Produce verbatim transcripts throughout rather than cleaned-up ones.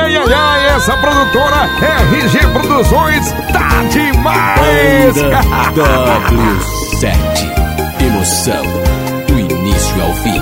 ai, ai, ai, essa produtora R G Produções tá demais! W sete, emoção do início ao fim.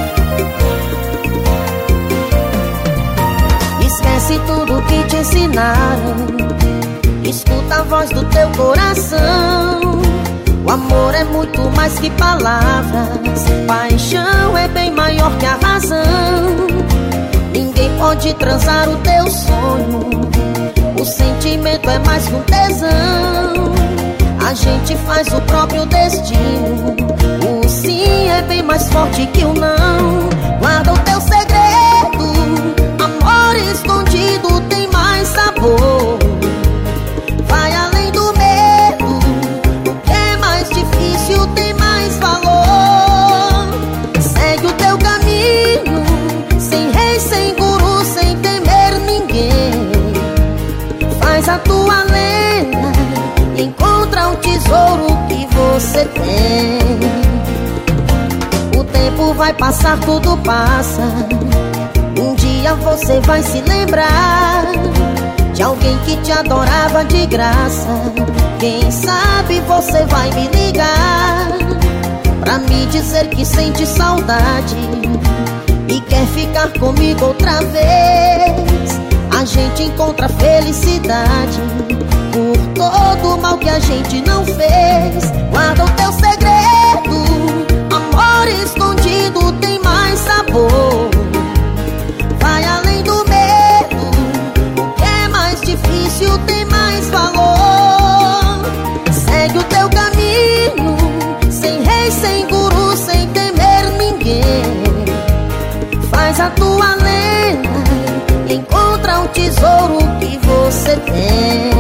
Esquece tudo que te ensinaram, escuta a voz do teu coração. O amor é muito mais que palavras, paixão é bem maior que a razão. Ninguém pode transar o teu sonho, o sentimento é mais que um tesão. A gente faz o próprio destino, o sim é bem mais forte que o não. Guarda o teu segredo, amor escondido tem mais sabor. Vai além do medo, o que é mais difícil tem mais valor. Segue o teu caminho, sem rei, sem guru, sem temer ninguém. Faz a tua lenda, encontra o tesouro que você tem. O tempo vai passar, tudo passa. Um dia você vai se lembrar de alguém que te adorava de graça. Quem sabe você vai me ligar pra me dizer que sente saudade e quer ficar comigo outra vez. A gente encontra felicidade por todo o mal que a gente não fez. Guarda o teu segredo, amor escondido tem mais sabor. Vai além do medo, o que é mais difícil tem mais valor. Segue o teu caminho, sem rei, sem guru, sem temer ninguém. Faz a tua lenda, encontra o tesouro que você tem.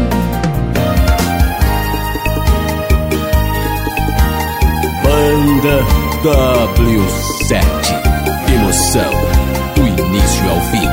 Banda W sete, emoção do início ao fim.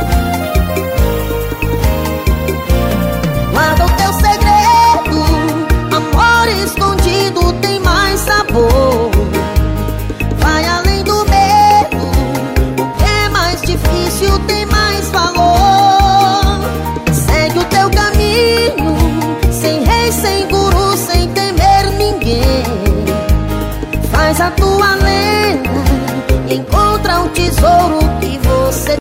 Guarda o teu segredo, amor escondido tem mais sabor. Vai além do medo, o que é mais difícil tem mais valor. Segue o teu caminho, sem rei, sem guru, sem temer ninguém. Faz a tua lenda, encontra o tesouro que você